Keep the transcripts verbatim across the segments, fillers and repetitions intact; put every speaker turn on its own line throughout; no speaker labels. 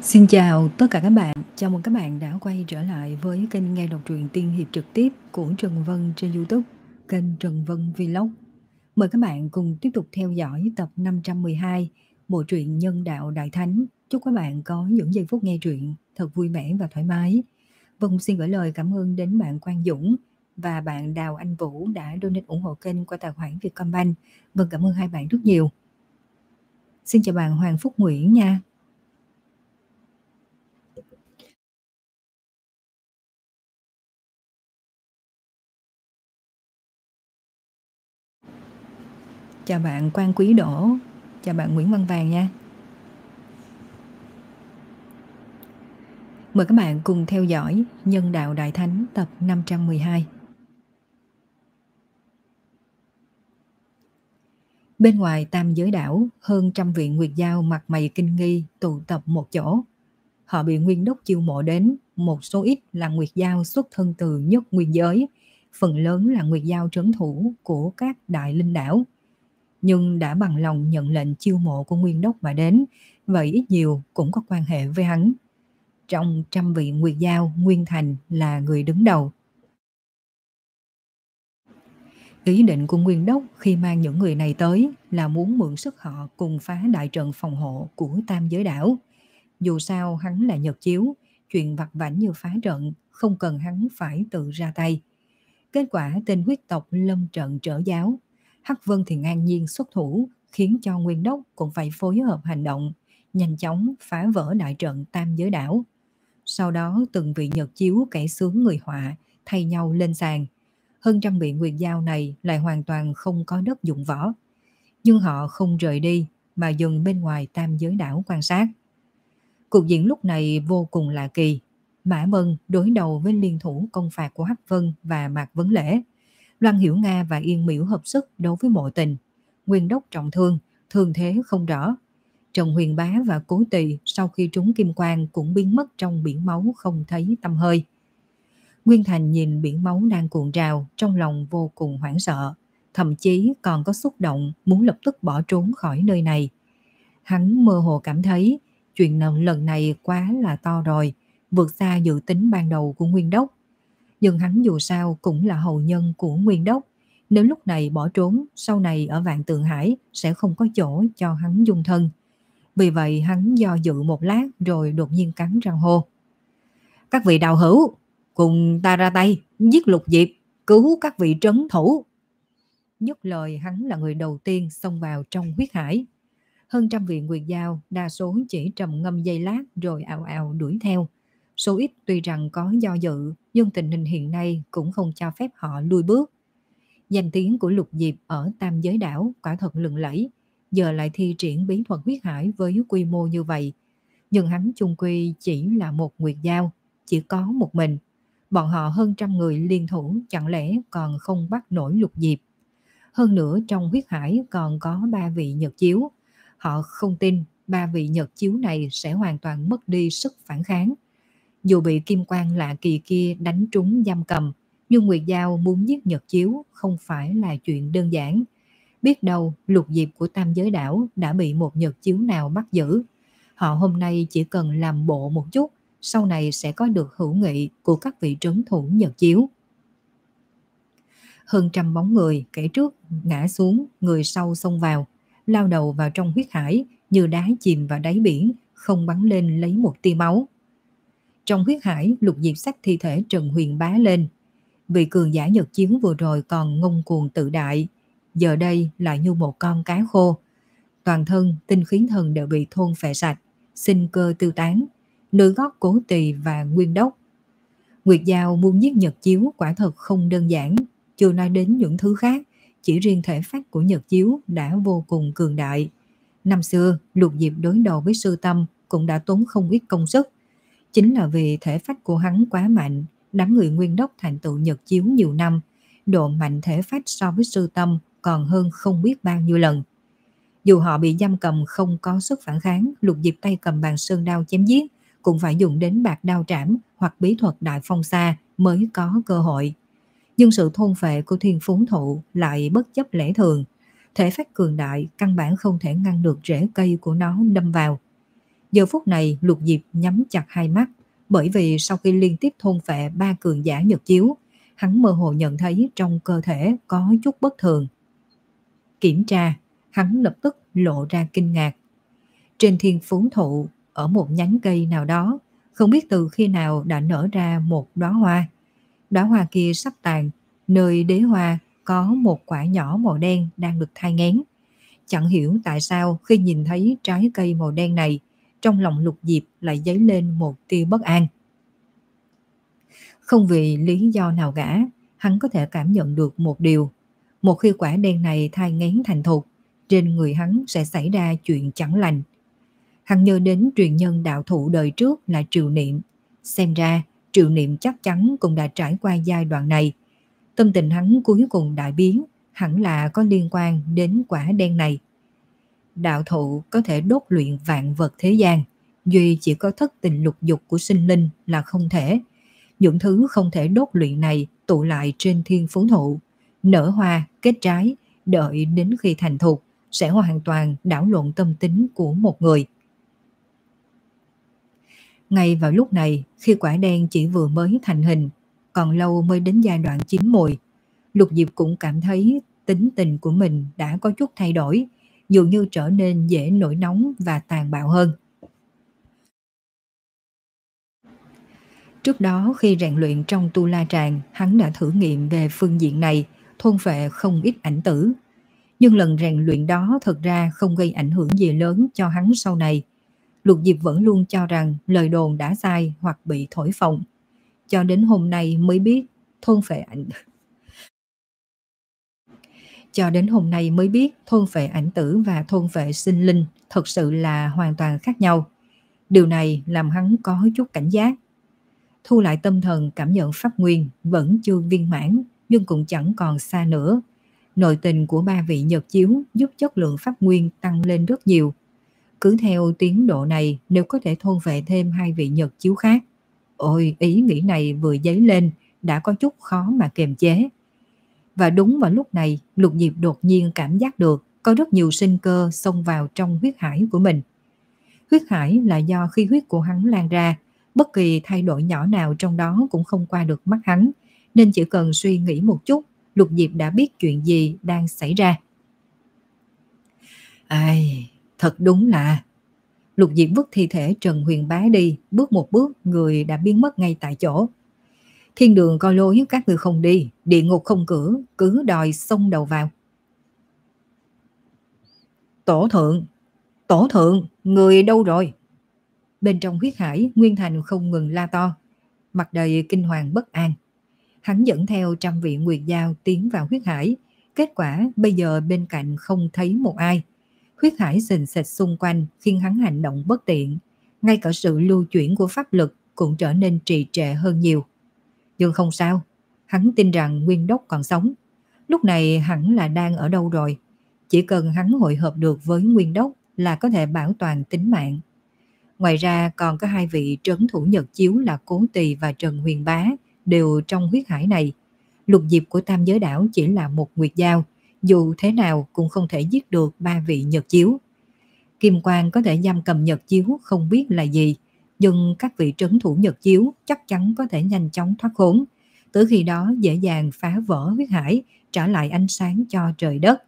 Xin chào tất cả các bạn, chào mừng các bạn đã quay trở lại với kênh nghe đọc truyện tiên hiệp trực tiếp của Trần Vân trên YouTube, kênh Trần Vân Vlog. Mời các bạn cùng tiếp tục theo dõi tập năm trăm mười hai, bộ truyện Nhân Đạo Đại Thánh. Chúc các bạn có những giây phút nghe truyện thật vui vẻ và thoải mái. Vân xin gửi lời cảm ơn đến bạn Quang Dũng và bạn Đào Anh Vũ đã donate ủng hộ kênh qua tài khoản Vietcombank. Vân cảm ơn hai bạn rất nhiều. Xin chào bạn Hoàng Phúc Nguyễn nha. Chào bạn Quang Quý Đỗ, chào bạn Nguyễn Văn Vàng nha. Mời các bạn cùng theo dõi Nhân Đạo Đại Thánh tập năm trăm mười hai. Bên ngoài Tam Giới Đảo, hơn trăm vị Nguyệt Dao mặt mày kinh nghi tụ tập một chỗ. Họ bị Nguyên Đốc chiêu mộ đến, một số ít là Nguyệt Dao xuất thân từ nhất nguyên giới, phần lớn là Nguyệt Dao trấn thủ của các đại linh đảo. Nhưng đã bằng lòng nhận lệnh chiêu mộ của Nguyên Đốc mà đến, vậy ít nhiều cũng có quan hệ với hắn. Trong trăm vị Nguyệt Dao, Nguyên Thành là người đứng đầu. Ý định của Nguyên Đốc khi mang những người này tới là muốn mượn sức họ cùng phá đại trận phòng hộ của Tam Giới Đảo. Dù sao hắn là Nhật Chiếu, chuyện vặt vãnh như phá trận không cần hắn phải tự ra tay. Kết quả tên huyết tộc lâm trận trở giáo, Hắc Vân thì ngang nhiên xuất thủ, khiến cho Nguyên Đốc cũng phải phối hợp hành động, nhanh chóng phá vỡ đại trận Tam Giới Đảo. Sau đó từng vị Nhật Chiếu kẻ sướng người họa thay nhau lên sàn. Hơn trăm vị Nguyệt Dao này lại hoàn toàn không có đất dụng võ. Nhưng họ không rời đi mà dừng bên ngoài Tam Giới Đảo quan sát. Cuộc diễn lúc này vô cùng lạ kỳ. Mã Mân đối đầu với liên thủ công phạt của Hắc Vân và Mạc Vấn Lễ. Loan Hiểu Nga và Yên Miễu hợp sức đối với Mộ Tình. Nguyên Đốc trọng thương, thương thế không rõ. Trần Huyền Bá và Cố Tỳ sau khi trúng kim quang cũng biến mất trong biển máu không thấy tăm hơi. Nguyên Thành nhìn biển máu đang cuộn trào, trong lòng vô cùng hoảng sợ, thậm chí còn có xúc động muốn lập tức bỏ trốn khỏi nơi này. Hắn mơ hồ cảm thấy chuyện lần này quá là to rồi, vượt xa dự tính ban đầu của Nguyên Đốc. Nhưng hắn dù sao cũng là hậu nhân của Nguyên Đốc, nếu lúc này bỏ trốn, sau này ở Vạn Tượng Hải sẽ không có chỗ cho hắn dung thân. Vì vậy hắn do dự một lát rồi đột nhiên cắn răng hô: "Các vị đạo hữu, cùng ta ra tay giết Lục Diệp, cứu các vị trấn thủ." Nhất lời hắn là người đầu tiên xông vào trong huyết hải. Hơn trăm vị Nguyệt Dao đa số chỉ trầm ngâm giây lát rồi ào ào đuổi theo. Số ít tuy rằng có do dự, nhưng tình hình hiện nay cũng không cho phép họ lui bước. Danh tiếng của Lục Diệp ở Tam Giới Đảo quả thật lừng lẫy, giờ lại thi triển bí thuật huyết hải với quy mô như vậy. Nhưng hắn chung quy chỉ là một Nguyệt Dao, chỉ có một mình. Bọn họ hơn trăm người liên thủ chẳng lẽ còn không bắt nổi Lục Diệp. Hơn nữa trong huyết hải còn có ba vị Nhật Chiếu. Họ không tin ba vị Nhật Chiếu này sẽ hoàn toàn mất đi sức phản kháng. Dù bị kim quang lạ kỳ kia đánh trúng giam cầm, nhưng Nguyệt Dao muốn giết Nhật Chiếu không phải là chuyện đơn giản. Biết đâu Lục Diệp của Tam Giới Đảo đã bị một Nhật Chiếu nào bắt giữ. Họ hôm nay chỉ cần làm bộ một chút, sau này sẽ có được hữu nghị của các vị trấn thủ Nhật Chiếu. Hơn trăm bóng người, kẻ trước ngã xuống, người sau xông vào, lao đầu vào trong huyết hải như đá chìm vào đáy biển, không bắn lên lấy một tia máu. Trong huyết hải, Lục Diệp xách thi thể Trần Huyền Bá lên. Vị cường giả Nhật Chiếu vừa rồi còn ngông cuồng tự đại, giờ đây lại như một con cá khô. Toàn thân, tinh khí thần đều bị thôn phệ sạch, sinh cơ tiêu tán, nơi gót Cố Tỳ và Nguyên Đốc. Nguyệt Dao muốn giết Nhật Chiếu quả thật không đơn giản, chưa nói đến những thứ khác, chỉ riêng thể phách của Nhật Chiếu đã vô cùng cường đại. Năm xưa, Lục Diệp đối đầu với Sư Tâm cũng đã tốn không ít công sức. Chính là vì thể phách của hắn quá mạnh, đám người Nguyên Đốc thành tựu Nhật Chiếu nhiều năm, độ mạnh thể phách so với Sư Tâm còn hơn không biết bao nhiêu lần. Dù họ bị giam cầm không có sức phản kháng, Lục Diệp tay cầm bàn sơn đao chém giết, cũng phải dùng đến bạc đao trảm hoặc bí thuật đại phong sa mới có cơ hội. Nhưng sự thôn phệ của Thiên Phú Thụ lại bất chấp lẽ thường. Thể phách cường đại căn bản không thể ngăn được rễ cây của nó đâm vào. Giờ phút này Lục Diệp nhắm chặt hai mắt, bởi vì sau khi liên tiếp thôn phệ ba cường giả nhật chiếu, hắn mơ hồ nhận thấy trong cơ thể có chút bất thường. Kiểm tra, hắn lập tức lộ ra kinh ngạc. Trên thiên phú thụ, ở một nhánh cây nào đó, không biết từ khi nào đã nở ra một đóa hoa. Đóa hoa kia sắp tàn, nơi đế hoa có một quả nhỏ màu đen đang được thai nghén. Chẳng hiểu tại sao khi nhìn thấy trái cây màu đen này, trong lòng Lục Diệp lại dấy lên một tia bất an. Không vì lý do nào cả, hắn có thể cảm nhận được một điều. Một khi quả đen này thai nghén thành thục, trên người hắn sẽ xảy ra chuyện chẳng lành. Hắn nhớ đến truyền nhân đạo thụ đời trước là Triệu Niệm. Xem ra Triệu Niệm chắc chắn cũng đã trải qua giai đoạn này. Tâm tình hắn cuối cùng đại biến, hẳn là có liên quan đến quả đen này. Đạo thụ có thể đốt luyện vạn vật thế gian, duy chỉ có thất tình lục dục của sinh linh là không thể. Những thứ không thể đốt luyện này tụ lại trên thiên phú thụ, nở hoa, kết trái, đợi đến khi thành thục sẽ hoàn toàn đảo lộn tâm tính của một người. Ngay vào lúc này, khi quả đen chỉ vừa mới thành hình, còn lâu mới đến giai đoạn chín mùi, Lục Diệp cũng cảm thấy tính tình của mình đã có chút thay đổi, dường như trở nên dễ nổi nóng và tàn bạo hơn. Trước đó khi rèn luyện trong Tu La Tràng, hắn đã thử nghiệm về phương diện này, thôn phệ không ít ảnh tử. Nhưng lần rèn luyện đó thật ra không gây ảnh hưởng gì lớn cho hắn sau này. Lục Diệp vẫn luôn cho rằng lời đồn đã sai hoặc bị thổi phồng. Cho đến hôm nay mới biết thôn phệ ảnh Cho đến hôm nay mới biết thôn phệ ảnh tử và thôn phệ sinh linh thật sự là hoàn toàn khác nhau. Điều này làm hắn có chút cảnh giác. Thu lại tâm thần cảm nhận pháp nguyên vẫn chưa viên mãn, nhưng cũng chẳng còn xa nữa. Nội tình của ba vị nhật chiếu giúp chất lượng pháp nguyên tăng lên rất nhiều. Cứ theo tiến độ này, nếu có thể thôn vệ thêm hai vị nhật chiếu khác. Ôi, ý nghĩ này vừa dấy lên, đã có chút khó mà kiềm chế. Và đúng vào lúc này, Lục Diệp đột nhiên cảm giác được có rất nhiều sinh cơ xông vào trong huyết hải của mình. Huyết hải là do khi huyết của hắn lan ra, bất kỳ thay đổi nhỏ nào trong đó cũng không qua được mắt hắn, nên chỉ cần suy nghĩ một chút, Lục Diệp đã biết chuyện gì đang xảy ra. Ai, thật đúng là... Lục Diệp vứt thi thể Trần Huyền Bá đi, bước một bước người đã biến mất ngay tại chỗ. Thiên đường coi lối các người không đi, địa ngục không cửa, cứ đòi xông đầu vào. Tổ thượng, tổ thượng, người đâu rồi? Bên trong huyết hải, Nguyên Thành không ngừng la to, mặt đầy kinh hoàng bất an. Hắn dẫn theo trăm vị nguyệt giao tiến vào huyết hải, kết quả bây giờ bên cạnh không thấy một ai. Huyết hải sình sịch xung quanh khiến hắn hành động bất tiện, ngay cả sự lưu chuyển của pháp lực cũng trở nên trì trệ hơn nhiều. Nhưng không sao, hắn tin rằng Nguyên Đốc còn sống. Lúc này hẳn là đang ở đâu rồi. Chỉ cần hắn hội hợp được với Nguyên Đốc là có thể bảo toàn tính mạng. Ngoài ra còn có hai vị trấn thủ nhật chiếu là Cố Tỳ và Trần Huyền Bá đều trong huyết hải này. Lục Diệp của Tam Giới Đảo chỉ là một nguyệt giao, dù thế nào cũng không thể giết được ba vị nhật chiếu. Kim Quang có thể giam cầm nhật chiếu không biết là gì, nhưng các vị trấn thủ nhật chiếu chắc chắn có thể nhanh chóng thoát khốn, tới khi đó dễ dàng phá vỡ huyết hải, trả lại ánh sáng cho trời đất.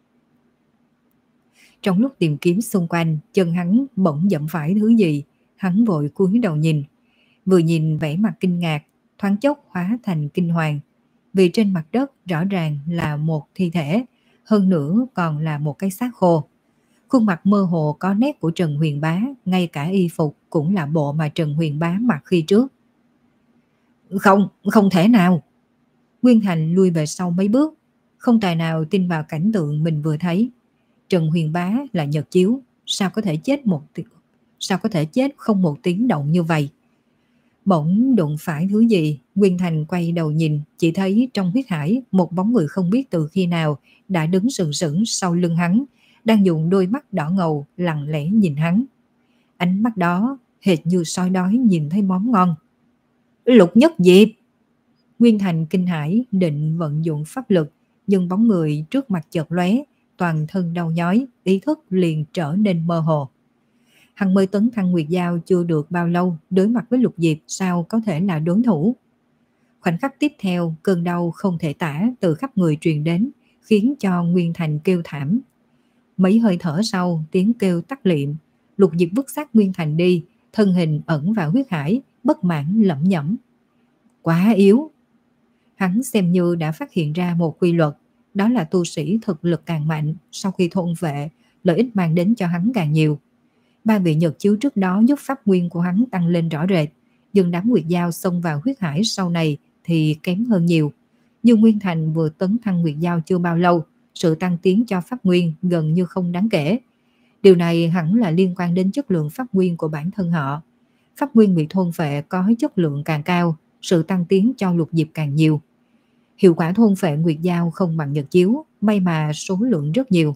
Trong lúc tìm kiếm xung quanh, chân hắn bỗng dẫm phải thứ gì, hắn vội cúi đầu nhìn. Vừa nhìn vẻ mặt kinh ngạc, thoáng chốc hóa thành kinh hoàng, vì trên mặt đất rõ ràng là một thi thể, hơn nữa còn là một cái xác khô. Khuôn mặt mơ hồ có nét của Trần Huyền Bá, ngay cả y phục cũng là bộ mà Trần Huyền Bá mặc khi trước. Không, không thể nào. Nguyên Thành lui về sau mấy bước, không tài nào tin vào cảnh tượng mình vừa thấy. Trần Huyền Bá là nhật chiếu, sao có thể chết một sao có thể chết không một tiếng động như vậy? Bỗng đụng phải thứ gì, Nguyên Thành quay đầu nhìn, chỉ thấy trong huyết hải một bóng người không biết từ khi nào đã đứng sừng sững sau lưng hắn, đang dùng đôi mắt đỏ ngầu lặng lẽ nhìn hắn. Ánh mắt đó hệt như sói đói nhìn thấy món ngon. Lục Nhất Diệp! Nguyên Thành kinh hãi định vận dụng pháp lực, nhưng bóng người trước mặt chợt lóe, toàn thân đau nhói, ý thức liền trở nên mơ hồ. Hắn mới tấn thăng Nguyệt Giao chưa được bao lâu, đối mặt với Lục Diệp sao có thể là đối thủ. Khoảnh khắc tiếp theo, cơn đau không thể tả từ khắp người truyền đến, khiến cho Nguyên Thành kêu thảm. Mấy hơi thở sau, tiếng kêu tắt liệm, Lục Diệp vứt xác Nguyên Thành đi, thân hình ẩn vào huyết hải, bất mãn lẩm nhẩm. Quá yếu. Hắn xem như đã phát hiện ra một quy luật, đó là tu sĩ thực lực càng mạnh, sau khi thôn vệ, lợi ích mang đến cho hắn càng nhiều. Ba vị nhật chiếu trước đó giúp pháp nguyên của hắn tăng lên rõ rệt, nhưng đám Nguyệt Giao xông vào huyết hải sau này thì kém hơn nhiều. Nhưng Nguyên Thành vừa tấn thăng Nguyệt Giao chưa bao lâu, sự tăng tiến cho pháp nguyên gần như không đáng kể. Điều này hẳn là liên quan đến chất lượng pháp nguyên của bản thân họ. Pháp nguyên bị thôn phệ có chất lượng càng cao, sự tăng tiến cho Lục Diệp càng nhiều. Hiệu quả thôn phệ Nguyệt Giao không bằng nhật chiếu, may mà số lượng rất nhiều.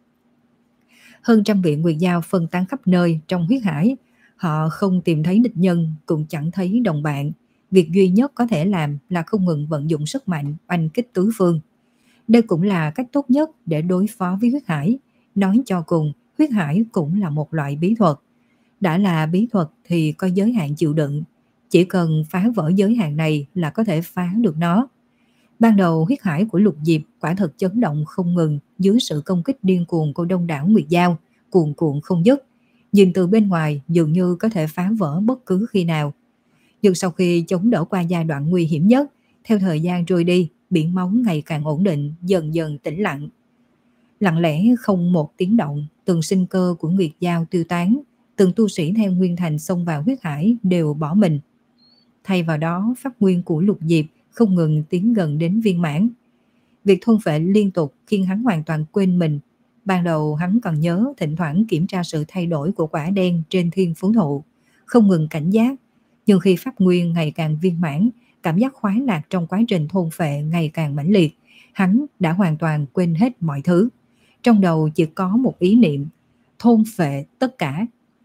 Hơn trăm vị Nguyệt Giao phân tán khắp nơi trong huyết hải. Họ không tìm thấy địch nhân, cũng chẳng thấy đồng bạn. Việc duy nhất có thể làm là không ngừng vận dụng sức mạnh oanh kích tứ phương. Đây cũng là cách tốt nhất để đối phó với huyết hải. Nói cho cùng, huyết hải cũng là một loại bí thuật. Đã là bí thuật thì có giới hạn chịu đựng. Chỉ cần phá vỡ giới hạn này là có thể phá được nó. Ban đầu huyết hải của Lục Diệp quả thật chấn động không ngừng dưới sự công kích điên cuồng của đông đảo Nguyệt Giao, cuồn cuộn không dứt. Nhìn từ bên ngoài dường như có thể phá vỡ bất cứ khi nào. Nhưng sau khi chống đỡ qua giai đoạn nguy hiểm nhất, theo thời gian trôi đi, biển máu ngày càng ổn định, dần dần tĩnh lặng. Lặng lẽ không một tiếng động, từng sinh cơ của Nguyệt Giao tiêu tán, từng tu sĩ theo Nguyên Thành xông vào huyết hải đều bỏ mình. Thay vào đó, pháp nguyên của Lục Diệp không ngừng tiến gần đến viên mãn. Việc thôn phệ liên tục khiến hắn hoàn toàn quên mình. Ban đầu hắn còn nhớ thỉnh thoảng kiểm tra sự thay đổi của quả đen trên thiên phú thụ, không ngừng cảnh giác. Nhưng khi pháp nguyên ngày càng viên mãn, cảm giác khoái lạc trong quá trình thôn phệ ngày càng mãnh liệt, hắn đã hoàn toàn quên hết mọi thứ. Trong đầu chỉ có một ý niệm, thôn phệ tất cả.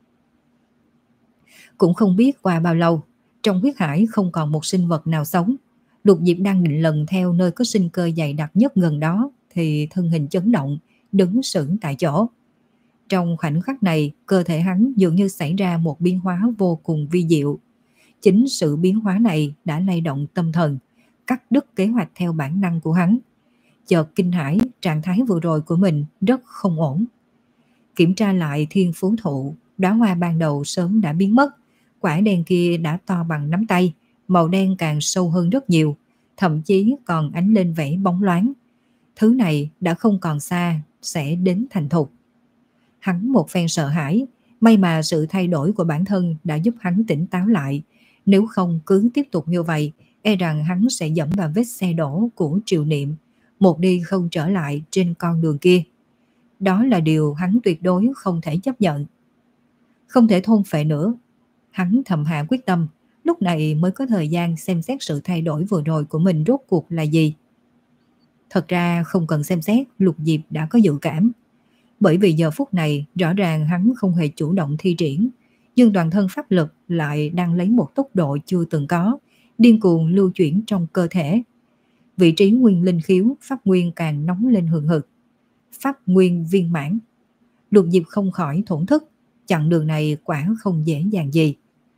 Cũng không biết qua bao lâu, trong huyết hải không còn một sinh vật nào sống. Lục Diệp đang định lần theo nơi có sinh cơ dày đặc nhất gần đó thì thân hình chấn động, đứng sững tại chỗ. Trong khoảnh khắc này, cơ thể hắn dường như xảy ra một biến hóa vô cùng vi diệu. Chính sự biến hóa này đã lay động tâm thần, cắt đứt kế hoạch theo bản năng của hắn. Chợt kinh hãi, trạng thái vừa rồi của mình rất không ổn. Kiểm tra lại thiên phú thụ, đóa hoa ban đầu sớm đã biến mất. Quả đen kia đã to bằng nắm tay, màu đen càng sâu hơn rất nhiều, thậm chí còn ánh lên vẻ bóng loáng. Thứ này đã không còn xa, sẽ đến thành thục. Hắn một phen sợ hãi, may mà sự thay đổi của bản thân đã giúp hắn tỉnh táo lại. Nếu không cứ tiếp tục như vậy, e rằng hắn sẽ dẫm vào vết xe đổ của Triều Niệm, một đi không trở lại trên con đường kia. Đó là điều hắn tuyệt đối không thể chấp nhận. Không thể thôn phệ nữa. Hắn thầm hạ quyết tâm, lúc này mới có thời gian xem xét sự thay đổi vừa rồi của mình rốt cuộc là gì. Thật ra không cần xem xét, Lục Diệp đã có dự cảm. Bởi vì giờ phút này rõ ràng hắn không hề chủ động thi triển, nhưng toàn thân pháp lực lại đang lấy một tốc độ chưa từng có, điên cuồng lưu chuyển trong cơ thể. Vị trí nguyên linh khiếu pháp nguyên càng nóng lên hừng hực. Pháp nguyên viên mãn. Lục Diệp không khỏi thổn thức, chặng đường này quả không dễ dàng gì.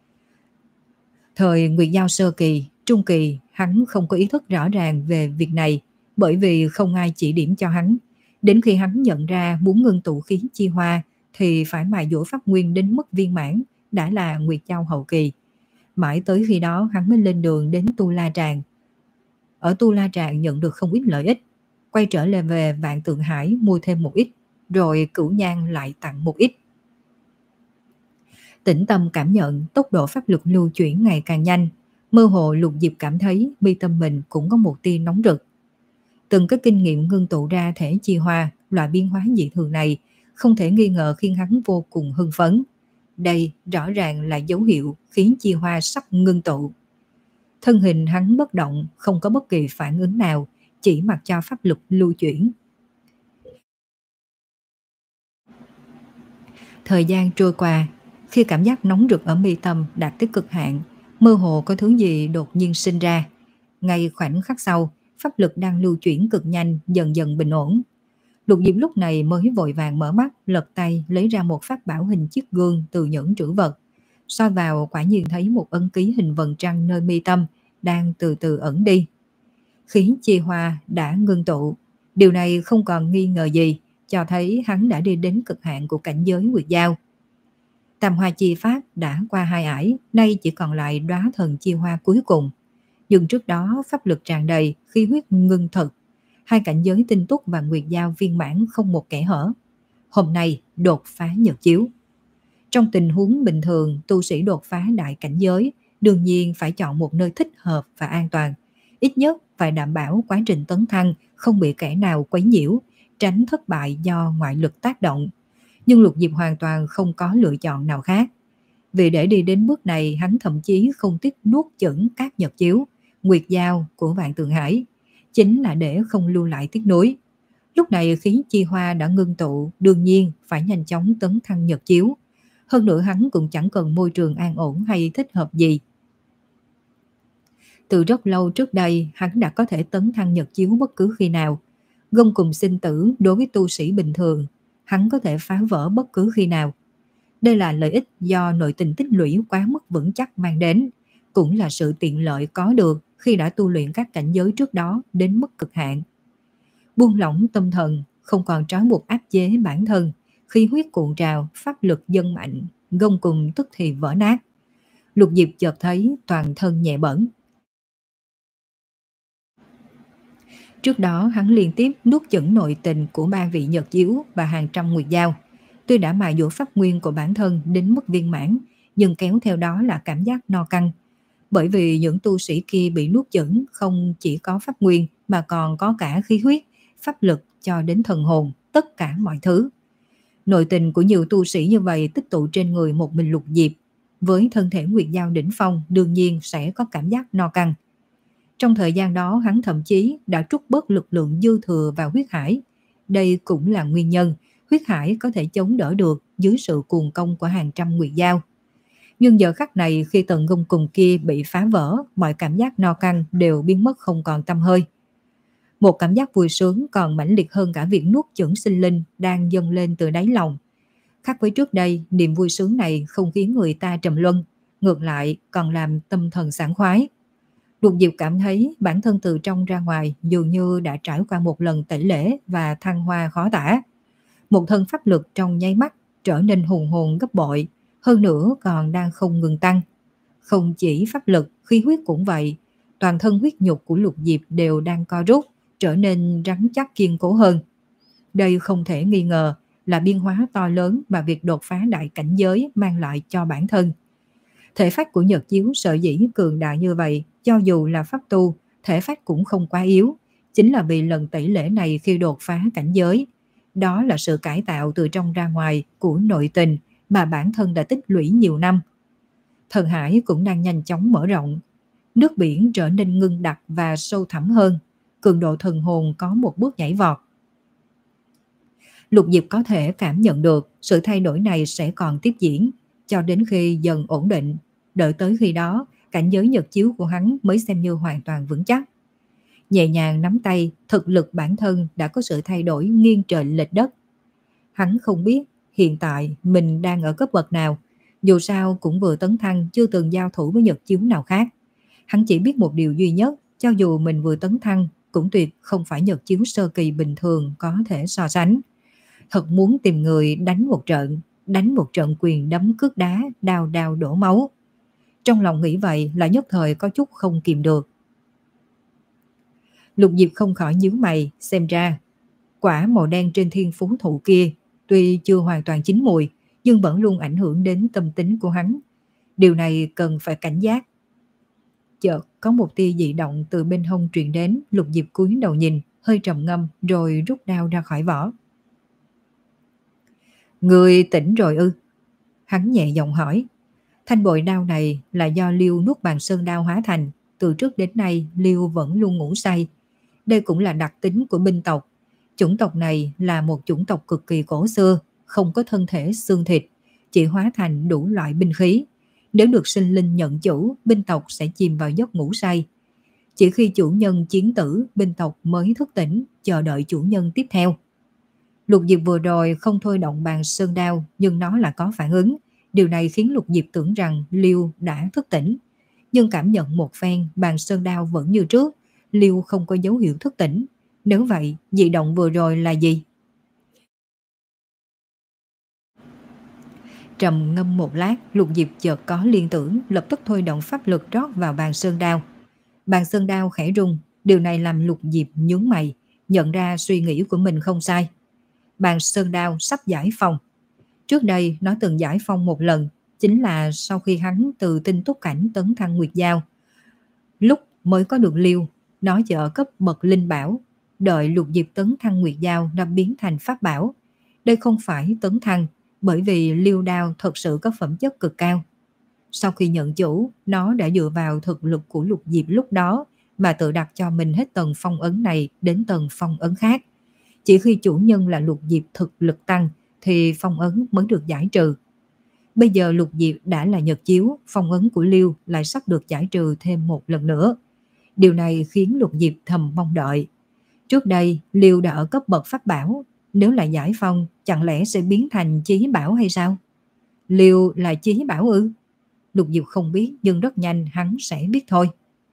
Thời Nguyệt Giao sơ kỳ, trung kỳ, hắn không có ý thức rõ ràng về việc này, bởi vì không ai chỉ điểm cho hắn. Đến khi hắn nhận ra muốn ngưng tụ khí chi hoa thì phải mài dũa pháp nguyên đến mức viên mãn, đã là Nguyệt Giao hậu kỳ. Mãi tới khi đó hắn mới lên đường đến Tu La Tràng. Ở Tu La Tràng nhận được không ít lợi ích, quay trở lại về Vạn Tượng Hải mua thêm một ít, rồi Cửu Nhan lại tặng một ít. Tĩnh tâm cảm nhận tốc độ pháp lực lưu chuyển ngày càng nhanh, mơ hồ Lục Diệp cảm thấy mi tâm mình cũng có một tia nóng rực. Từng cái kinh nghiệm ngưng tụ ra thể chi hoa, loại biến hóa dị thường này không thể nghi ngờ khiến hắn vô cùng hưng phấn. Đây rõ ràng là dấu hiệu khiến chi hoa sắp ngưng tụ. Thân hình hắn bất động, không có bất kỳ phản ứng nào, chỉ mặc cho pháp lực lưu chuyển. Thời gian trôi qua, khi cảm giác nóng rực ở mi tâm đạt tới cực hạn, mơ hồ có thứ gì đột nhiên sinh ra. Ngay khoảnh khắc sau, pháp lực đang lưu chuyển cực nhanh dần dần bình ổn. Lục Diệp lúc này mới vội vàng mở mắt, lật tay lấy ra một pháp bảo hình chiếc gương từ nhẫn trữ vật. Soi vào quả nhiên thấy một ấn ký hình vầng trăng nơi mi tâm đang từ từ ẩn đi. Khí chi hoa đã ngưng tụ, điều này không còn nghi ngờ gì, cho thấy hắn đã đi đến cực hạn của cảnh giới nguyệt giao. Tam hoa chi pháp đã qua hai ải, nay chỉ còn lại đóa thần chi hoa cuối cùng. Nhưng trước đó pháp lực tràn đầy, khí huyết ngưng thực, hai cảnh giới tinh túc và nguyệt giao viên mãn không một kẽ hở. Hôm nay đột phá nhật chiếu. Trong tình huống bình thường, tu sĩ đột phá đại cảnh giới đương nhiên phải chọn một nơi thích hợp và an toàn. Ít nhất phải đảm bảo quá trình tấn thăng không bị kẻ nào quấy nhiễu, tránh thất bại do ngoại lực tác động. Nhưng Lục Diệp hoàn toàn không có lựa chọn nào khác. Vì để đi đến bước này, hắn thậm chí không tiếc nuốt chửng các nhật chiếu, nguyệt giao của Vạn Tượng Hải, chính là để không lưu lại tiếc nuối. Lúc này khí chi hoa đã ngưng tụ, đương nhiên phải nhanh chóng tấn thăng nhật chiếu. Hơn nữa hắn cũng chẳng cần môi trường an ổn hay thích hợp gì. Từ rất lâu trước đây, hắn đã có thể tấn thăng nhật chiếu bất cứ khi nào. Gông cùng sinh tử đối với tu sĩ bình thường, hắn có thể phá vỡ bất cứ khi nào. Đây là lợi ích do nội tình tích lũy quá mức vững chắc mang đến, cũng là sự tiện lợi có được khi đã tu luyện các cảnh giới trước đó đến mức cực hạn. Buông lỏng tâm thần, không còn trói buộc áp chế bản thân, khí huyết cuộn trào, pháp lực dâng mạnh, gông cùng tức thì vỡ nát. Lục Diệp chợt thấy toàn thân nhẹ bẫng. Trước đó hắn liên tiếp nuốt chửng nội tình của ba vị nhật chiếu và hàng trăm nguyệt giao. Tuy đã mài dũa pháp nguyên của bản thân đến mức viên mãn, nhưng kéo theo đó là cảm giác no căng. Bởi vì những tu sĩ kia bị nuốt chửng không chỉ có pháp nguyên mà còn có cả khí huyết, pháp lực cho đến thần hồn, tất cả mọi thứ. Nội tình của nhiều tu sĩ như vậy tích tụ trên người một mình Lục Diệp, với thân thể nguyệt giao đỉnh phong đương nhiên sẽ có cảm giác no căng. Trong thời gian đó hắn thậm chí đã trút bớt lực lượng dư thừa vào huyết hải. Đây cũng là nguyên nhân huyết hải có thể chống đỡ được dưới sự cuồng công của hàng trăm nguyệt giao. Nhưng giờ khắc này khi tầng gông cùng kia bị phá vỡ, mọi cảm giác no căng đều biến mất không còn tăm hơi. Một cảm giác vui sướng còn mãnh liệt hơn cả việc nuốt chửng sinh linh đang dâng lên từ đáy lòng. Khác với trước đây, niềm vui sướng này không khiến người ta trầm luân, ngược lại còn làm tâm thần sảng khoái. Lục Diệp cảm thấy bản thân từ trong ra ngoài dường như đã trải qua một lần tẩy lễ và thăng hoa khó tả. Một thân pháp lực trong nháy mắt trở nên hùng hồn gấp bội, hơn nữa còn đang không ngừng tăng. Không chỉ pháp lực, khí huyết cũng vậy, toàn thân huyết nhục của Lục Diệp đều đang co rút, trở nên rắn chắc kiên cố hơn. Đây không thể nghi ngờ là biến hóa to lớn mà việc đột phá đại cảnh giới mang lại cho bản thân. Thể phách của nhật chiếu sở dĩ cường đại như vậy, cho dù là pháp tu, thể phách cũng không quá yếu, chính là vì lần tẩy lễ này khi đột phá cảnh giới. Đó là sự cải tạo từ trong ra ngoài của nội tình mà bản thân đã tích lũy nhiều năm. Thần hải cũng đang nhanh chóng mở rộng, nước biển trở nên ngưng đặc và sâu thẳm hơn, cường độ thần hồn có một bước nhảy vọt. Lục Diệp có thể cảm nhận được sự thay đổi này sẽ còn tiếp diễn, cho đến khi dần ổn định, đợi tới khi đó, cảnh giới nhật chiếu của hắn mới xem như hoàn toàn vững chắc. Nhẹ nhàng nắm tay, thực lực bản thân đã có sự thay đổi nghiêng trời lệch đất. Hắn không biết hiện tại mình đang ở cấp bậc nào, dù sao cũng vừa tấn thăng chưa từng giao thủ với nhật chiếu nào khác. Hắn chỉ biết một điều duy nhất, cho dù mình vừa tấn thăng cũng tuyệt không phải nhật chiếu sơ kỳ bình thường có thể so sánh. Thật muốn tìm người đánh một trận, đánh một trận quyền đấm cước đá, đao đao đổ máu. Trong lòng nghĩ vậy là nhất thời có chút không kìm được. Lục Diệp không khỏi nhíu mày, xem ra quả màu đen trên thiên phú thụ kia tuy chưa hoàn toàn chín mùi nhưng vẫn luôn ảnh hưởng đến tâm tính của hắn. Điều này cần phải cảnh giác. Chợt có một tia dị động từ bên hông truyền đến, Lục Diệp cúi đầu nhìn, hơi trầm ngâm rồi rút đao ra khỏi vỏ. Người tỉnh rồi ư? Hắn nhẹ giọng hỏi. Thanh bội đao này là do Liêu nuốt bàn sơn đao hóa thành, từ trước đến nay Liêu vẫn luôn ngủ say. Đây cũng là đặc tính của binh tộc. Chủng tộc này là một chủng tộc cực kỳ cổ xưa, không có thân thể xương thịt, chỉ hóa thành đủ loại binh khí. Nếu được sinh linh nhận chủ, binh tộc sẽ chìm vào giấc ngủ say. Chỉ khi chủ nhân chiến tử, binh tộc mới thức tỉnh, chờ đợi chủ nhân tiếp theo. Lục Diệp vừa rồi không thôi động bàn sơn đao, nhưng nó là có phản ứng. Điều này khiến Lục Diệp tưởng rằng Liêu đã thức tỉnh. Nhưng cảm nhận một phen, bàn sơn đao vẫn như trước, Liêu không có dấu hiệu thức tỉnh. Nếu vậy, dị động vừa rồi là gì? Trầm ngâm một lát, Lục Diệp chợt có liên tưởng, lập tức thôi động pháp lực rót vào bàn sơn đao. Bàn sơn đao khẽ rung, điều này làm Lục Diệp nhướng mày, nhận ra suy nghĩ của mình không sai. Bàn sơn đao sắp giải phong. Trước đây nó từng giải phong một lần, chính là sau khi hắn từ tinh túc cảnh tấn thăng Nguyệt Giao. Lúc mới có được Liêu, nó chợ cấp bậc linh bảo, đợi Lục Diệp tấn thăng Nguyệt Giao đã biến thành pháp bảo. Đây không phải tấn thăng, bởi vì Liêu đao thật sự có phẩm chất cực cao. Sau khi nhận chủ, nó đã dựa vào thực lực của Lục Diệp lúc đó mà tự đặt cho mình hết tầng phong ấn này đến tầng phong ấn khác. Chỉ khi chủ nhân là Lục Diệp thực lực tăng thì phong ấn mới được giải trừ. Bây giờ Lục Diệp đã là nhật chiếu, phong ấn của Liêu lại sắp được giải trừ thêm một lần nữa. Điều này khiến Lục Diệp thầm mong đợi. Trước đây Liêu đã ở cấp bậc pháp bảo, nếu là giải phong chẳng lẽ sẽ biến thành chí bảo hay sao? Liêu là chí bảo ư? Lục Diệp không biết, nhưng rất nhanh hắn sẽ biết thôi.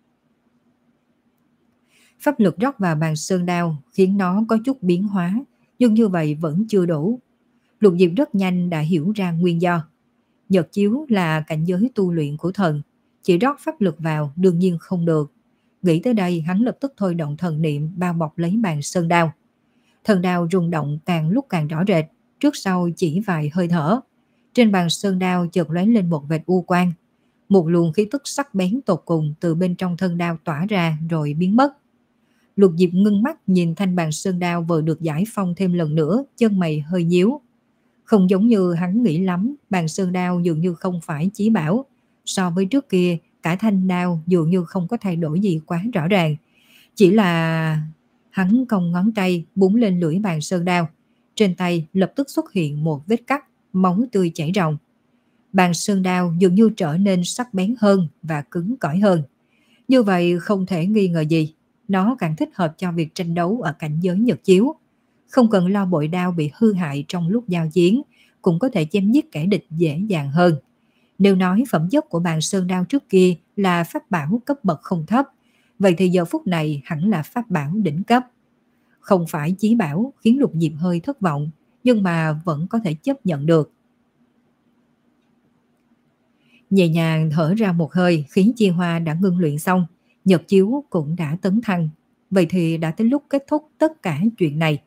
Pháp lực rót vào bàn sơn đao khiến nó có chút biến hóa, nhưng như vậy vẫn chưa đủ. Lục Diệp rất nhanh đã hiểu ra nguyên do. Nhật chiếu là cảnh giới tu luyện của thần, chỉ rót pháp lực vào đương nhiên không được. Nghĩ tới đây, hắn lập tức thôi động thần niệm bao bọc lấy bàn sơn đao. Thần đao rung động càng lúc càng rõ rệt, trước sau chỉ vài hơi thở. Trên bàn sơn đao chợt lóe lên một vệt u quang. Một luồng khí tức sắc bén tột cùng từ bên trong thân đao tỏa ra rồi biến mất. Lục Diệp ngưng mắt nhìn thanh bàn sơn đao vừa được giải phong thêm lần nữa, chân mày hơi nhíu. Không giống như hắn nghĩ lắm, bàn sơn đao dường như không phải chí bảo. So với trước kia, cả thanh đao dường như không có thay đổi gì quá rõ ràng. Chỉ là... Hắn cong ngón tay búng lên lưỡi bàn sơn đao. Trên tay lập tức xuất hiện một vết cắt, máu tươi chảy ròng. Bàn sơn đao dường như trở nên sắc bén hơn và cứng cỏi hơn. Như vậy không thể nghi ngờ gì, nó càng thích hợp cho việc tranh đấu ở cảnh giới nhật chiếu. Không cần lo bội đao bị hư hại trong lúc giao chiến, cũng có thể chém giết kẻ địch dễ dàng hơn. Nếu nói phẩm chất của bàn sơn đao trước kia là pháp bảo cấp bậc không thấp, vậy thì giờ phút này hẳn là pháp bảo đỉnh cấp. Không phải chí bảo khiến Lục Diệp hơi thất vọng, nhưng mà vẫn có thể chấp nhận được. Nhẹ nhàng thở ra một hơi, khí chi hoa đã ngưng luyện xong, nhật chiếu cũng đã tấn thăng. Vậy thì đã tới lúc kết thúc tất cả chuyện này.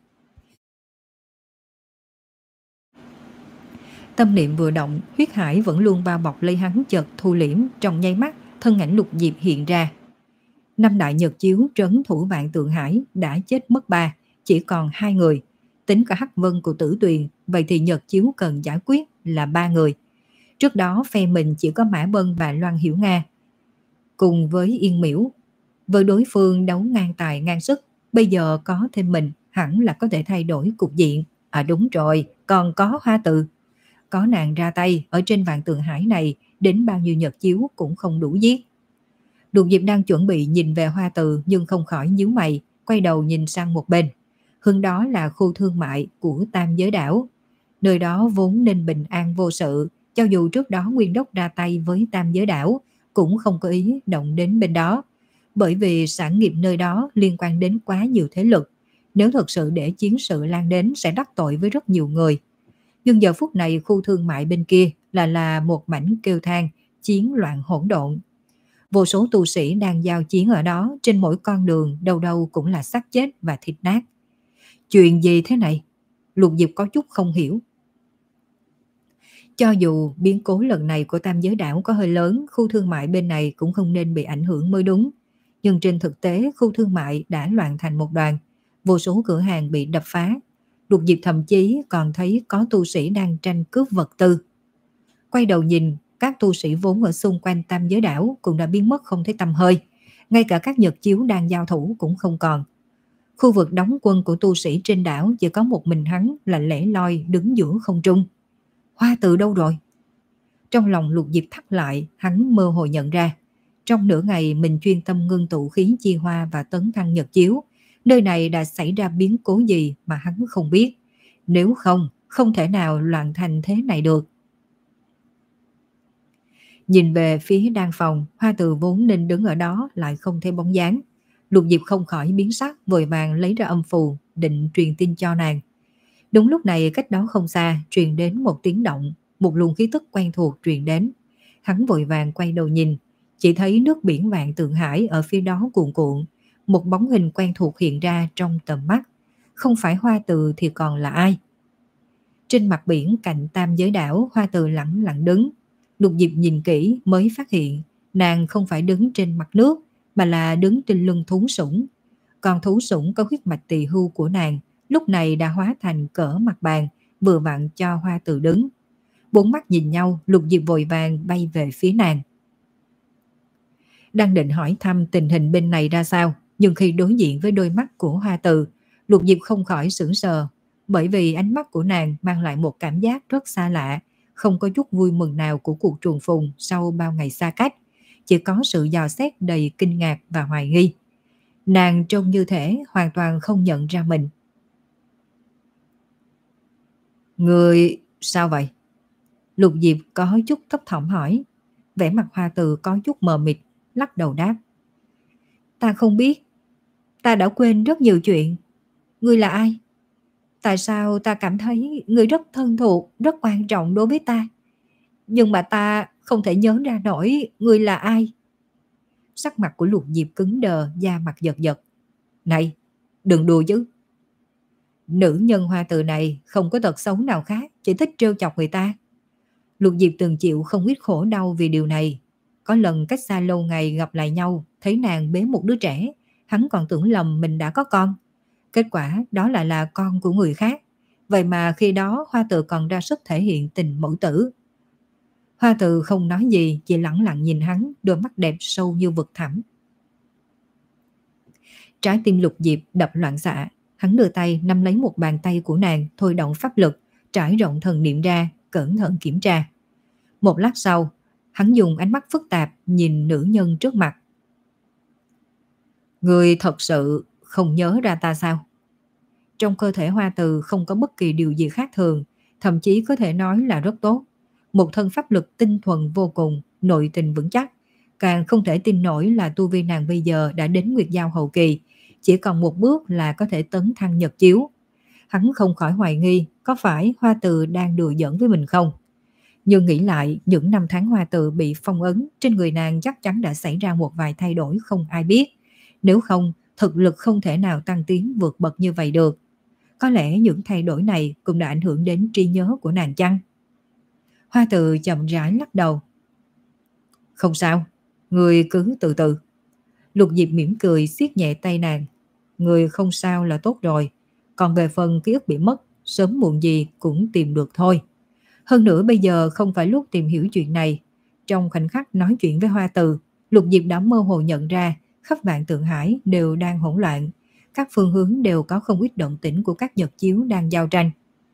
Tâm niệm vừa động, huyết hải vẫn luôn bao bọc lấy hắn chợt thu liễm, trong nháy mắt, thân ảnh Lục Diệp hiện ra. Năm đại nhật chiếu trấn thủ vạn tượng hải đã chết mất ba, chỉ còn hai người. Tính cả Hắc Vân của Tử Tuyền, vậy thì nhật chiếu cần giải quyết là ba người. Trước đó phe mình chỉ có Mã Bân và Loan Hiểu Nga, cùng với Yên Miễu. Với đối phương đấu ngang tài ngang sức, bây giờ có thêm mình hẳn là có thể thay đổi cục diện. À đúng rồi, còn có Hoa Từ. Có nàng ra tay ở trên vạn tượng hải này, đến bao nhiêu nhật chiếu cũng không đủ giết. Lục Diệp đang chuẩn bị nhìn về Hoa Từ nhưng không khỏi nhíu mày, quay đầu nhìn sang một bên. Hướng đó là khu thương mại của Tam Giới Đảo. Nơi đó vốn nên bình an vô sự, cho dù trước đó Nguyên Đốc ra tay với Tam Giới Đảo, cũng không có ý động đến bên đó. Bởi vì sản nghiệp nơi đó liên quan đến quá nhiều thế lực, nếu thật sự để chiến sự lan đến sẽ đắc tội với rất nhiều người. Nhưng giờ phút này khu thương mại bên kia là là một mảnh kêu than, chiến loạn hỗn độn. Vô số tu sĩ đang giao chiến ở đó, trên mỗi con đường đâu đâu cũng là xác chết và thịt nát. Chuyện gì thế này? Lục Diệp có chút không hiểu. Cho dù biến cố lần này của Tam Giới Đảo có hơi lớn, khu thương mại bên này cũng không nên bị ảnh hưởng mới đúng. Nhưng trên thực tế khu thương mại đã loạn thành một đoàn, vô số cửa hàng bị đập phá. Lục Diệp thậm chí còn thấy có tu sĩ đang tranh cướp vật tư. Quay đầu nhìn, các tu sĩ vốn ở xung quanh Tam Giới Đảo cũng đã biến mất không thấy tăm hơi. Ngay cả các nhật chiếu đang giao thủ cũng không còn. Khu vực đóng quân của tu sĩ trên đảo chỉ có một mình hắn là lẻ loi đứng giữa không trung. Hoa Từ đâu rồi? Trong lòng Lục Diệp thắt lại, hắn mơ hồ nhận ra. Trong nửa ngày mình chuyên tâm ngưng tụ khí chi hoa và tấn thăng nhật chiếu, nơi này đã xảy ra biến cố gì mà hắn không biết. Nếu không, không thể nào loạn thành thế này được. Nhìn về phía đan phòng, Hoa Từ vốn nên đứng ở đó lại không thấy bóng dáng. Lục Diệp không khỏi biến sắc, vội vàng lấy ra âm phù, định truyền tin cho nàng. Đúng lúc này cách đó không xa truyền đến một tiếng động, một luồng khí tức quen thuộc truyền đến. Hắn vội vàng quay đầu nhìn, chỉ thấy nước biển vạn tượng hải ở phía đó cuồn cuộn, một bóng hình quen thuộc hiện ra trong tầm mắt. Không phải Hoa Từ thì còn là ai? Trên mặt biển cạnh Tam Giới đảo, Hoa Từ lẳng lặng đứng. Lục Diệp nhìn kỹ mới phát hiện nàng không phải đứng trên mặt nước mà là đứng trên lưng thú sủng. Còn thú sủng có huyết mạch tỳ hưu của nàng lúc này đã hóa thành cỡ mặt bàn, vừa vặn cho Hoa Từ đứng. Bốn mắt nhìn nhau, Lục Diệp vội vàng bay về phía nàng. Đang định hỏi thăm tình hình bên này ra sao, nhưng khi đối diện với đôi mắt của Hoa Từ, Lục Diệp không khỏi sững sờ, bởi vì ánh mắt của nàng mang lại một cảm giác rất xa lạ, không có chút vui mừng nào của cuộc trùng phùng sau bao ngày xa cách, chỉ có sự dò xét đầy kinh ngạc và hoài nghi. Nàng trông như thể hoàn toàn không nhận ra mình. Người sao vậy? Lục Diệp có chút thấp thỏm hỏi. Vẻ mặt Hoa Từ có chút mờ mịt, lắc đầu đáp. Ta không biết. Ta đã quên rất nhiều chuyện. Ngươi là ai? Tại sao ta cảm thấy ngươi rất thân thuộc, rất quan trọng đối với ta? Nhưng mà ta không thể nhớ ra nổi ngươi là ai. Sắc mặt của Lục Diệp cứng đờ, da mặt giật giật. Này, đừng đùa chứ. Nữ nhân Hoa Từ này không có tật xấu nào khác, chỉ thích trêu chọc người ta. Lục Diệp từng chịu không ít khổ đau vì điều này. Có lần cách xa lâu ngày gặp lại nhau, thấy nàng bế một đứa trẻ, hắn còn tưởng lầm mình đã có con. Kết quả đó lại là con của người khác. Vậy mà khi đó Hoa Từ còn ra sức thể hiện tình mẫu tử. Hoa Từ không nói gì, chỉ lẳng lặng nhìn hắn, đôi mắt đẹp sâu như vực thẳm. Trái tim Lục Diệp đập loạn xạ, hắn đưa tay nắm lấy một bàn tay của nàng, thôi động pháp lực, trải rộng thần niệm ra, cẩn thận kiểm tra. Một lát sau, hắn dùng ánh mắt phức tạp nhìn nữ nhân trước mặt. Người thật sự không nhớ ra ta sao? Trong cơ thể Hoa Từ không có bất kỳ điều gì khác thường, thậm chí có thể nói là rất tốt. Một thân pháp lực tinh thuần vô cùng, nội tình vững chắc. Càng không thể tin nổi là tu vi nàng bây giờ đã đến Nguyệt Giao hậu kỳ, chỉ còn một bước là có thể tấn thăng nhật chiếu. Hắn không khỏi hoài nghi có phải Hoa Từ đang đùa giỡn với mình không. Nhưng nghĩ lại, những năm tháng Hoa Từ bị phong ấn, trên người nàng chắc chắn đã xảy ra một vài thay đổi không ai biết. Nếu không, thực lực không thể nào tăng tiến vượt bậc như vậy được. Có lẽ những thay đổi này cũng đã ảnh hưởng đến trí nhớ của nàng chăng? Hoa Từ chậm rãi lắc đầu. Không sao, người cứ từ từ. Lục Diệp mỉm cười siết nhẹ tay nàng. Người không sao là tốt rồi. Còn về phần ký ức bị mất, sớm muộn gì cũng tìm được thôi. Hơn nữa bây giờ không phải lúc tìm hiểu chuyện này. Trong khoảnh khắc nói chuyện với Hoa Từ, Lục Diệp đã mơ hồ nhận ra khắp vạn tượng hải đều đang hỗn loạn. Các phương hướng đều có không ít động tĩnh của các nhật chiếu đang giao tranh.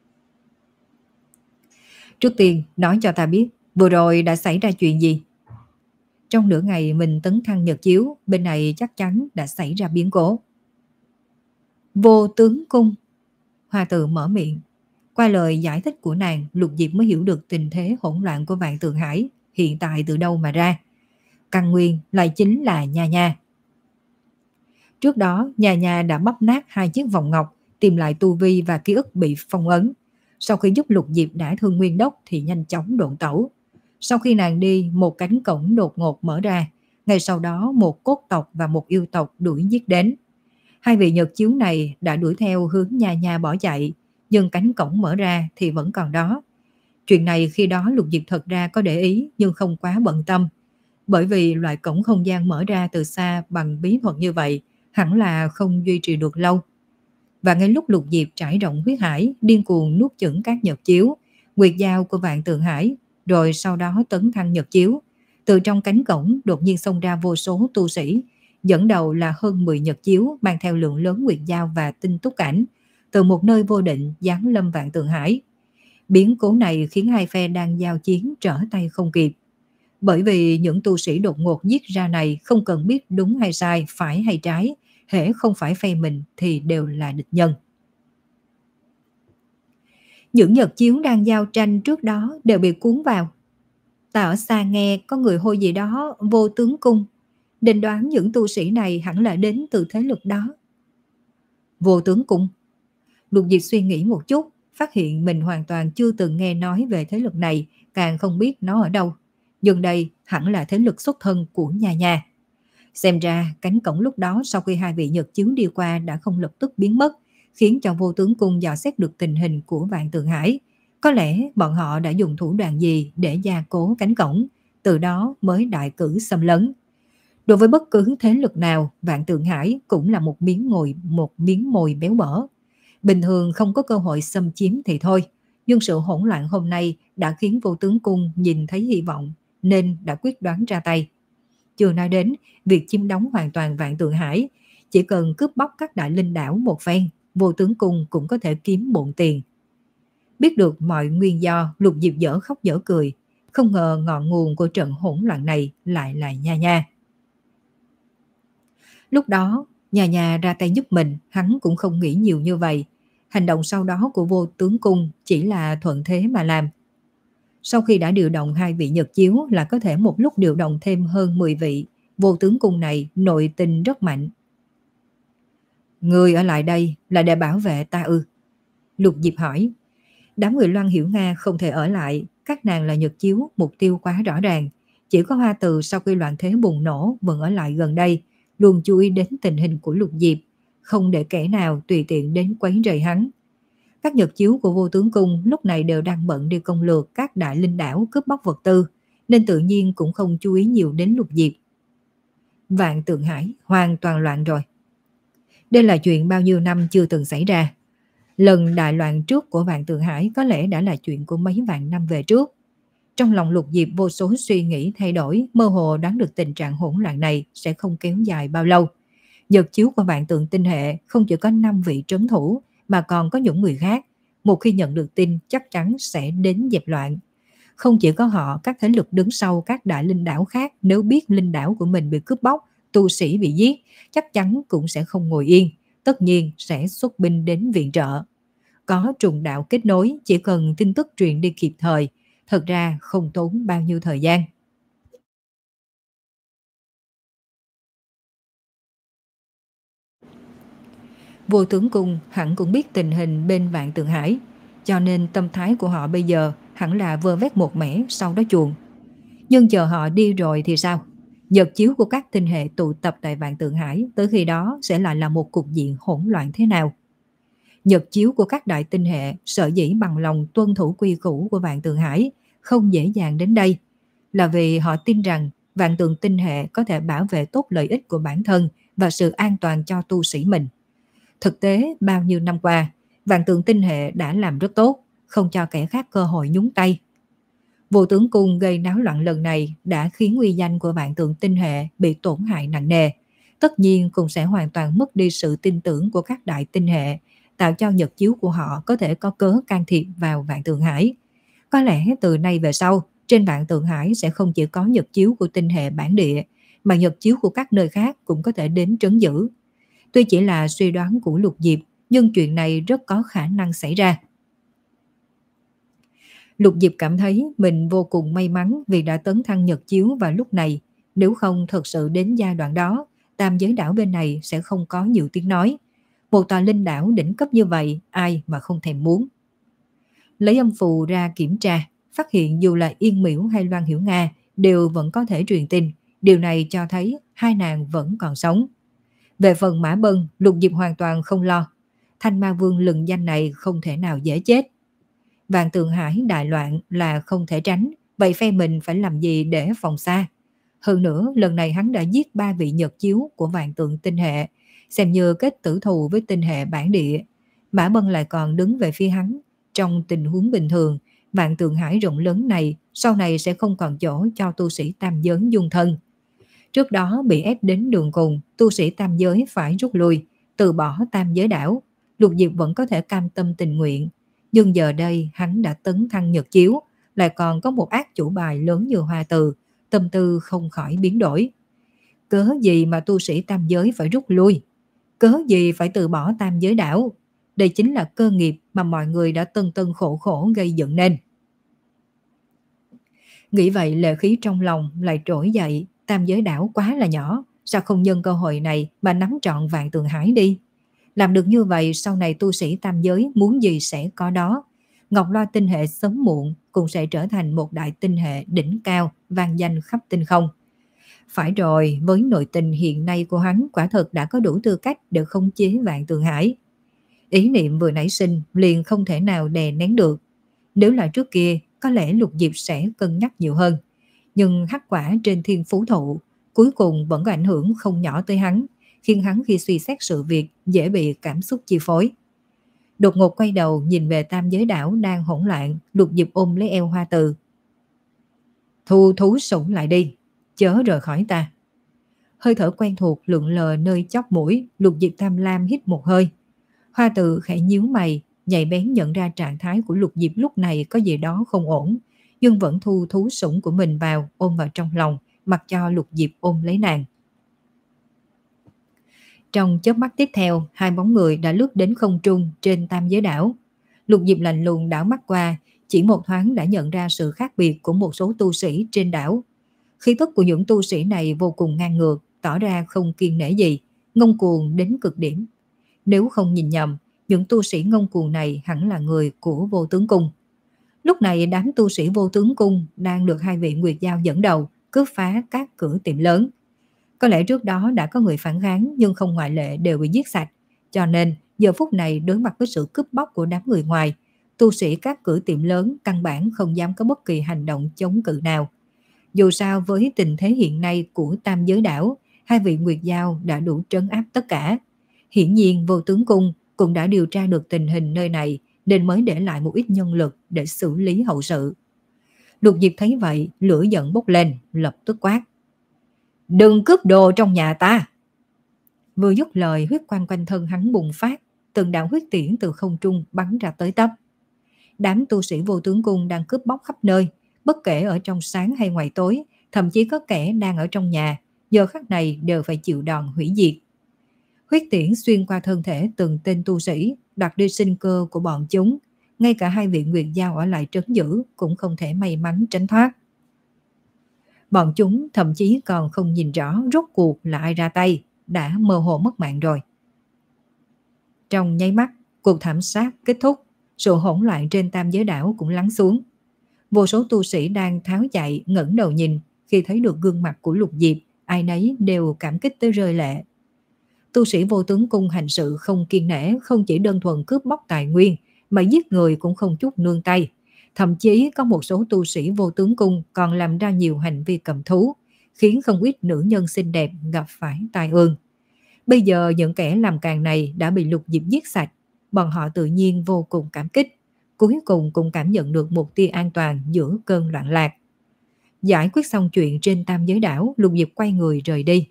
Trước tiên, nói cho ta biết, vừa rồi đã xảy ra chuyện gì? Trong nửa ngày mình tấn thăng nhật chiếu, bên này chắc chắn đã xảy ra biến cố. Vô tướng cung. Hoa Từ mở miệng. Qua lời giải thích của nàng, Lục Diệp mới hiểu được tình thế hỗn loạn của vạn tượng hải hiện tại từ đâu mà ra. Căn nguyên lại chính là Nha Nha. Trước đó, Nha Nha đã bóp nát hai chiếc vòng ngọc, tìm lại tu vi và ký ức bị phong ấn. Sau khi giúp Lục Diệp đả thương Nguyên Đốc thì nhanh chóng độn tẩu. Sau khi nàng đi, một cánh cổng đột ngột mở ra. Ngay sau đó, một cốt tộc và một yêu tộc đuổi giết đến. Hai vị nhật chiếu này đã đuổi theo hướng Nha Nha bỏ chạy, nhưng cánh cổng mở ra thì vẫn còn đó. Chuyện này khi đó Lục Diệp thật ra có để ý nhưng không quá bận tâm. Bởi vì loại cổng không gian mở ra từ xa bằng bí thuật như vậy hẳn là không duy trì được lâu. Và ngay lúc Lục Diệp trải rộng huyết hải, điên cuồng nuốt chửng các nhật chiếu, nguyệt giao của vạn tượng hải, rồi sau đó tấn thăng nhật chiếu, từ trong cánh cổng đột nhiên xông ra vô số tu sĩ, dẫn đầu là hơn mười nhật chiếu mang theo lượng lớn nguyệt giao và tinh túc cảnh, từ một nơi vô định giáng lâm vạn tượng hải. Biến cố này khiến hai phe đang giao chiến trở tay không kịp. Bởi vì những tu sĩ đột ngột giết ra này không cần biết đúng hay sai, phải hay trái, hễ không phải phe mình thì đều là địch nhân. Những nhật chiếu đang giao tranh trước đó đều bị cuốn vào. Ta ở xa nghe có người hô gì đó vô tướng cung, định đoán những tu sĩ này hẳn là đến từ thế lực đó. Vô tướng cung? Lục Diệp suy nghĩ một chút, phát hiện mình hoàn toàn chưa từng nghe nói về thế lực này, càng không biết nó ở đâu. Nhưng đây hẳn là thế lực xuất thân của nhà nhà. Xem ra cánh cổng lúc đó sau khi hai vị nhật chiếu đi qua đã không lập tức biến mất, khiến cho vô tướng cung dò xét được tình hình của Vạn Tượng Hải. Có lẽ bọn họ đã dùng thủ đoạn gì để gia cố cánh cổng, từ đó mới đại cử xâm lấn. Đối với bất cứ thế lực nào, Vạn Tượng Hải cũng là một miếng mồi, một miếng mồi béo bở. Bình thường không có cơ hội xâm chiếm thì thôi, nhưng sự hỗn loạn hôm nay đã khiến vô tướng cung nhìn thấy hy vọng, nên đã quyết đoán ra tay. Chưa nói đến việc chiếm đóng hoàn toàn Vạn Tượng Hải, chỉ cần cướp bóc các đại linh đảo một phen, vô tướng cung cũng có thể kiếm bộn tiền. Biết được mọi nguyên do, Lục Diệp dở khóc dở cười, không ngờ ngọn nguồn của trận hỗn loạn này lại là Nha Nha. Lúc đó, Nha Nha ra tay giúp mình, hắn cũng không nghĩ nhiều như vậy. Hành động sau đó của vô tướng cung chỉ là thuận thế mà làm. Sau khi đã điều động hai vị nhật chiếu là có thể một lúc điều động thêm hơn mười vị. Vô tướng cung này nội tình rất mạnh. Người ở lại đây là để bảo vệ ta ư? Lục Diệp hỏi. Đám người Loan Hiểu Nga không thể ở lại, các nàng là nhật chiếu, mục tiêu quá rõ ràng. Chỉ có Hoa Từ sau khi loạn thế bùng nổ vẫn ở lại gần đây, luôn chú ý đến tình hình của Lục Diệp, không để kẻ nào tùy tiện đến quấy rầy hắn. Các nhật chiếu của vô tướng cung lúc này đều đang bận đi công lược các đại linh đảo cướp bóc vật tư, nên tự nhiên cũng không chú ý nhiều đến Lục Diệp. Vạn Tượng Hải hoàn toàn loạn rồi. Đây là chuyện bao nhiêu năm chưa từng xảy ra. Lần đại loạn trước của Vạn Tượng Hải có lẽ đã là chuyện của mấy vạn năm về trước. Trong lòng Lục Diệp vô số suy nghĩ thay đổi, mơ hồ đoán được tình trạng hỗn loạn này sẽ không kéo dài bao lâu. Nhật chiếu của Vạn Tượng tinh hệ không chỉ có năm vị trấn thủ, mà còn có những người khác. Một khi nhận được tin chắc chắn sẽ đến dẹp loạn. Không chỉ có họ, các thế lực đứng sau các đại linh đảo khác nếu biết linh đảo của mình bị cướp bóc, tu sĩ bị giết, chắc chắn cũng sẽ không ngồi yên, tất nhiên sẽ xuất binh đến viện trợ. Có trùng đạo kết nối, chỉ cần tin tức truyền đi kịp thời, thật ra không tốn bao nhiêu thời gian. Vô tướng cung hẳn cũng biết tình hình bên Vạn Tượng Hải, cho nên tâm thái của họ bây giờ hẳn là vơ vét một mẻ sau đó chuồn. Nhưng chờ họ đi rồi thì sao? Nhật chiếu của các tinh hệ tụ tập tại Vạn Tượng Hải tới khi đó sẽ lại là một cục diện hỗn loạn thế nào? Nhật chiếu của các đại tinh hệ sở dĩ bằng lòng tuân thủ quy củ của Vạn Tượng Hải không dễ dàng đến đây, là vì họ tin rằng Vạn Tượng tinh hệ có thể bảo vệ tốt lợi ích của bản thân và sự an toàn cho tu sĩ mình. Thực tế, bao nhiêu năm qua, Vạn Tượng tinh hệ đã làm rất tốt, không cho kẻ khác cơ hội nhúng tay. Vô tướng cung gây náo loạn lần này đã khiến uy danh của Vạn Tượng tinh hệ bị tổn hại nặng nề. Tất nhiên cũng sẽ hoàn toàn mất đi sự tin tưởng của các đại tinh hệ, tạo cho nhật chiếu của họ có thể có cớ can thiệp vào Vạn Tượng Hải. Có lẽ từ nay về sau, trên Vạn Tượng Hải sẽ không chỉ có nhật chiếu của tinh hệ bản địa, mà nhật chiếu của các nơi khác cũng có thể đến trấn giữ. Tuy chỉ là suy đoán của Lục Diệp, nhưng chuyện này rất có khả năng xảy ra. Lục Diệp cảm thấy mình vô cùng may mắn vì đã tấn thăng nhật chiếu vào lúc này. Nếu không thật sự đến giai đoạn đó, tam giới đảo bên này sẽ không có nhiều tiếng nói. Một tòa linh đảo đỉnh cấp như vậy, ai mà không thèm muốn. Lấy âm phù ra kiểm tra, phát hiện dù là Yên Miễu hay Loan Hiểu Nga đều vẫn có thể truyền tin. Điều này cho thấy hai nàng vẫn còn sống. Về phần Mã Bân, Lục Diệp hoàn toàn không lo. Thanh Ma Vương lừng danh này không thể nào dễ chết. Vạn Tượng Hải đại loạn là không thể tránh, vậy phe mình phải làm gì để phòng xa? Hơn nữa, lần này hắn đã giết ba vị nhật chiếu của Vạn Tượng tinh hệ, xem như kết tử thù với tinh hệ bản địa. Mã Bân lại còn đứng về phía hắn. Trong tình huống bình thường, Vạn Tượng Hải rộng lớn này sau này sẽ không còn chỗ cho tu sĩ tam giới dung thân. Trước đó bị ép đến đường cùng, tu sĩ tam giới phải rút lui, từ bỏ tam giới đảo. Lục Diệp vẫn có thể cam tâm tình nguyện. Nhưng giờ đây hắn đã tấn thăng nhật chiếu, lại còn có một ác chủ bài lớn như Hoa Từ, tâm tư không khỏi biến đổi. Cớ gì mà tu sĩ tam giới phải rút lui? Cớ gì phải từ bỏ tam giới đảo? Đây chính là cơ nghiệp mà mọi người đã tân tân khổ khổ gây dựng nên. Nghĩ vậy lệ khí trong lòng lại trỗi dậy, tam giới đảo quá là nhỏ, sao không nhân cơ hội này mà nắm trọn Vạn Tường Hải đi. Làm được như vậy sau này tu sĩ tam giới muốn gì sẽ có đó. Ngọc Loa tinh hệ sớm muộn cũng sẽ trở thành một đại tinh hệ đỉnh cao, vang danh khắp tinh không. Phải rồi, với nội tình hiện nay của hắn quả thật đã có đủ tư cách để khống chế Vạn Tường Hải. Ý niệm vừa nảy sinh liền không thể nào đè nén được. Nếu là trước kia, có lẽ Lục Diệp sẽ cân nhắc nhiều hơn. Nhưng hắc quả trên thiên phú thụ cuối cùng vẫn có ảnh hưởng không nhỏ tới hắn, khiến hắn khi suy xét sự việc dễ bị cảm xúc chi phối. Đột ngột quay đầu nhìn về tam giới đảo đang hỗn loạn, Lục Diệp ôm lấy eo Hoa Từ. Thu thú sủng lại đi, chớ rời khỏi ta. Hơi thở quen thuộc lượn lờ nơi chóp mũi, Lục Diệp tham lam hít một hơi. Hoa Từ khẽ nhíu mày, nhạy bén nhận ra trạng thái của Lục Diệp lúc này có gì đó không ổn, nhưng vẫn thu thú sủng của mình vào, ôm vào trong lòng, mặc cho Lục Diệp ôm lấy nàng. Trong chớp mắt tiếp theo, hai bóng người đã lướt đến không trung trên tam giới đảo. Lục Diệp lạnh lùng đảo mắt qua, chỉ một thoáng đã nhận ra sự khác biệt của một số tu sĩ trên đảo. Khí tức của những tu sĩ này vô cùng ngang ngược, tỏ ra không kiêng nể gì, ngông cuồng đến cực điểm. Nếu không nhìn nhầm, những tu sĩ ngông cuồng này hẳn là người của Vô Tướng Cung. Lúc này đám tu sĩ Vô Tướng Cung đang được hai vị Nguyệt Giao dẫn đầu cướp phá các cửa tiệm lớn. Có lẽ trước đó đã có người phản kháng nhưng không ngoại lệ đều bị giết sạch. Cho nên giờ phút này đối mặt với sự cướp bóc của đám người ngoài, tu sĩ các cửa tiệm lớn căn bản không dám có bất kỳ hành động chống cự nào. Dù sao với tình thế hiện nay của tam giới đảo, hai vị Nguyệt Giao đã đủ trấn áp tất cả. Hiển nhiên Vô Tướng Cung cũng đã điều tra được tình hình nơi này nên mới để lại một ít nhân lực để xử lý hậu sự. Lục Diệp thấy vậy, lửa giận bốc lên, lập tức quát. Đừng cướp đồ trong nhà ta! Vừa dứt lời, huyết quang quanh thân hắn bùng phát, từng đạo huyết tiễn từ không trung bắn ra tới tấp. Đám tu sĩ Vô Tướng Cung đang cướp bóc khắp nơi, bất kể ở trong sáng hay ngoài tối, thậm chí có kẻ đang ở trong nhà, giờ khắc này đều phải chịu đòn hủy diệt. Huyết tiễn xuyên qua thân thể từng tên tu sĩ, đoạt đi sinh cơ của bọn chúng. Ngay cả hai vị Nguyệt Giao ở lại trấn giữ cũng không thể may mắn tránh thoát. Bọn chúng thậm chí còn không nhìn rõ rốt cuộc là ai ra tay, đã mơ hồ mất mạng rồi. Trong nháy mắt, cuộc thảm sát kết thúc, sự hỗn loạn trên tam giới đảo cũng lắng xuống. Vô số tu sĩ đang tháo chạy ngẩng đầu nhìn, khi thấy được gương mặt của Lục Diệp, ai nấy đều cảm kích tới rơi lệ. Tu sĩ Vô Tướng Cung hành sự không kiêng nể, không chỉ đơn thuần cướp bóc tài nguyên, mà giết người cũng không chút nương tay. Thậm chí có một số tu sĩ Vô Tướng Cung còn làm ra nhiều hành vi cầm thú, khiến không ít nữ nhân xinh đẹp gặp phải tai ương. Bây giờ những kẻ làm càng này đã bị Lục Diệp giết sạch, bọn họ tự nhiên vô cùng cảm kích, cuối cùng cũng cảm nhận được một tia an toàn giữa cơn loạn lạc. Giải quyết xong chuyện trên tam giới đảo, Lục Diệp quay người rời đi.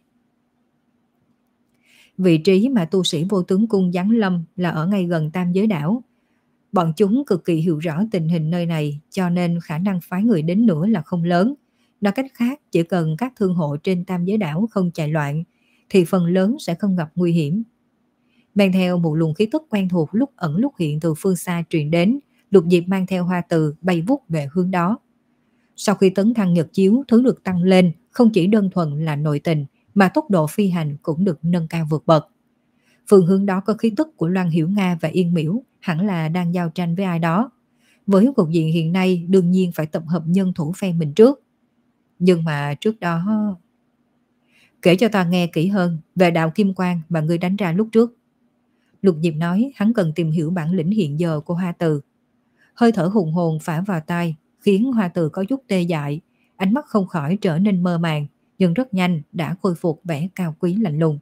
Vị trí mà tu sĩ Vô Tướng Cung giáng lâm là ở ngay gần tam giới đảo. Bọn chúng cực kỳ hiểu rõ tình hình nơi này, cho nên khả năng phái người đến nữa là không lớn. Nói cách khác, chỉ cần các thương hộ trên tam giới đảo không chạy loạn, thì phần lớn sẽ không gặp nguy hiểm. Mang theo một luồng khí tức quen thuộc lúc ẩn lúc hiện từ phương xa truyền đến, Lục Diệp mang theo Hoa Từ bay vút về hướng đó. Sau khi tấn thăng nhật chiếu, thứ được tăng lên không chỉ đơn thuần là nội tình, mà tốc độ phi hành cũng được nâng cao vượt bậc. Phương hướng đó có khí tức của Loan Hiểu Nga và Yên Miễu, hẳn là đang giao tranh với ai đó. Với cục diện hiện nay, đương nhiên phải tập hợp nhân thủ phe mình trước. Nhưng mà trước đó... Kể cho ta nghe kỹ hơn về đạo kim quang mà ngươi đánh ra lúc trước. Lục Diệp nói hắn cần tìm hiểu bản lĩnh hiện giờ của Hoa Từ. Hơi thở hùng hồn phả vào tai, khiến Hoa Từ có chút tê dại, ánh mắt không khỏi trở nên mơ màng, nhưng rất nhanh đã khôi phục vẻ cao quý lạnh lùng.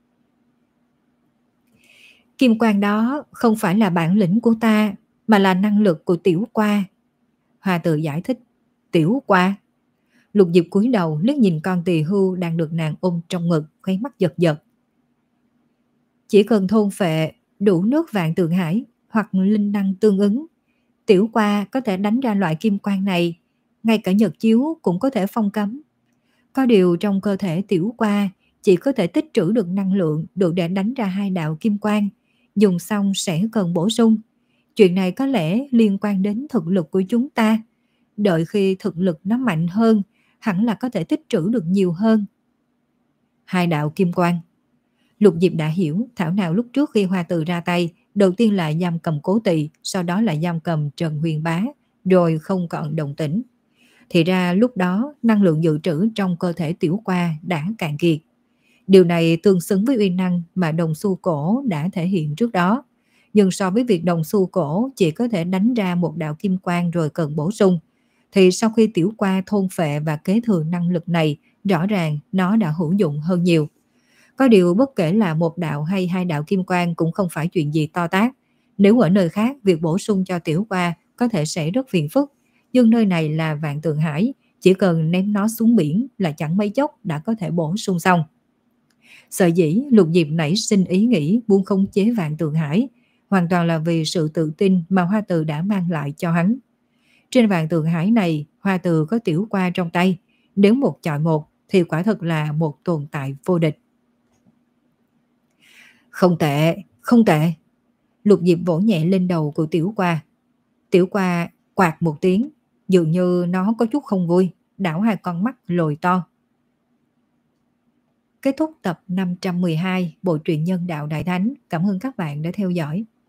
Kim quang đó không phải là bản lĩnh của ta, mà là năng lực của Tiểu Qua. Hoa Từ giải thích. Tiểu Qua? Lục Diệp cúi đầu liếc nhìn con tỳ hưu đang được nàng ôm trong ngực, khóe mắt giật giật. Chỉ cần thôn phệ đủ nước Vạn Tường Hải hoặc linh năng tương ứng, Tiểu Qua có thể đánh ra loại kim quang này, ngay cả nhật chiếu cũng có thể phong cấm. Có điều trong cơ thể Tiểu Qua chỉ có thể tích trữ được năng lượng đủ để đánh ra hai đạo kim quang, dùng xong sẽ cần bổ sung. Chuyện này có lẽ liên quan đến thực lực của chúng ta. Đợi khi thực lực nó mạnh hơn, hẳn là có thể tích trữ được nhiều hơn. Hai đạo kim quang. Lục Diệp đã hiểu, thảo nào lúc trước khi Hoa Từ ra tay, đầu tiên là giam cầm Cố Tỳ, sau đó là giam cầm Trần Huyền Bá, rồi không còn động tĩnh. Thì ra lúc đó năng lượng dự trữ trong cơ thể Tiểu Qua đã cạn kiệt. Điều này tương xứng với uy năng mà đồng xu cổ đã thể hiện trước đó. Nhưng so với việc đồng xu cổ chỉ có thể đánh ra một đạo kim quang rồi cần bổ sung, thì sau khi Tiểu Qua thôn phệ và kế thừa năng lực này, rõ ràng nó đã hữu dụng hơn nhiều. Có điều bất kể là một đạo hay hai đạo kim quang cũng không phải chuyện gì to tát. Nếu ở nơi khác, việc bổ sung cho Tiểu Qua có thể sẽ rất phiền phức. Nhưng nơi này là Vạn Tượng Hải, chỉ cần ném nó xuống biển là chẳng mấy chốc đã có thể bổ sung xong. Sở dĩ Lục Diệp nảy sinh ý nghĩ muốn khống chế Vạn Tượng Hải, hoàn toàn là vì sự tự tin mà Hoa Từ đã mang lại cho hắn. Trên Vạn Tượng Hải này, Hoa Từ có Tiểu Qua trong tay, nếu một chọi một thì quả thật là một tồn tại vô địch. Không tệ, không tệ. Lục Diệp vỗ nhẹ lên đầu của Tiểu Qua. Tiểu Qua quạt một tiếng, dường như nó có chút không vui, đảo hai con mắt lồi to. Kết thúc tập năm trăm mười hai bộ truyện Nhân Đạo Đại Thánh. Cảm ơn các bạn đã theo dõi.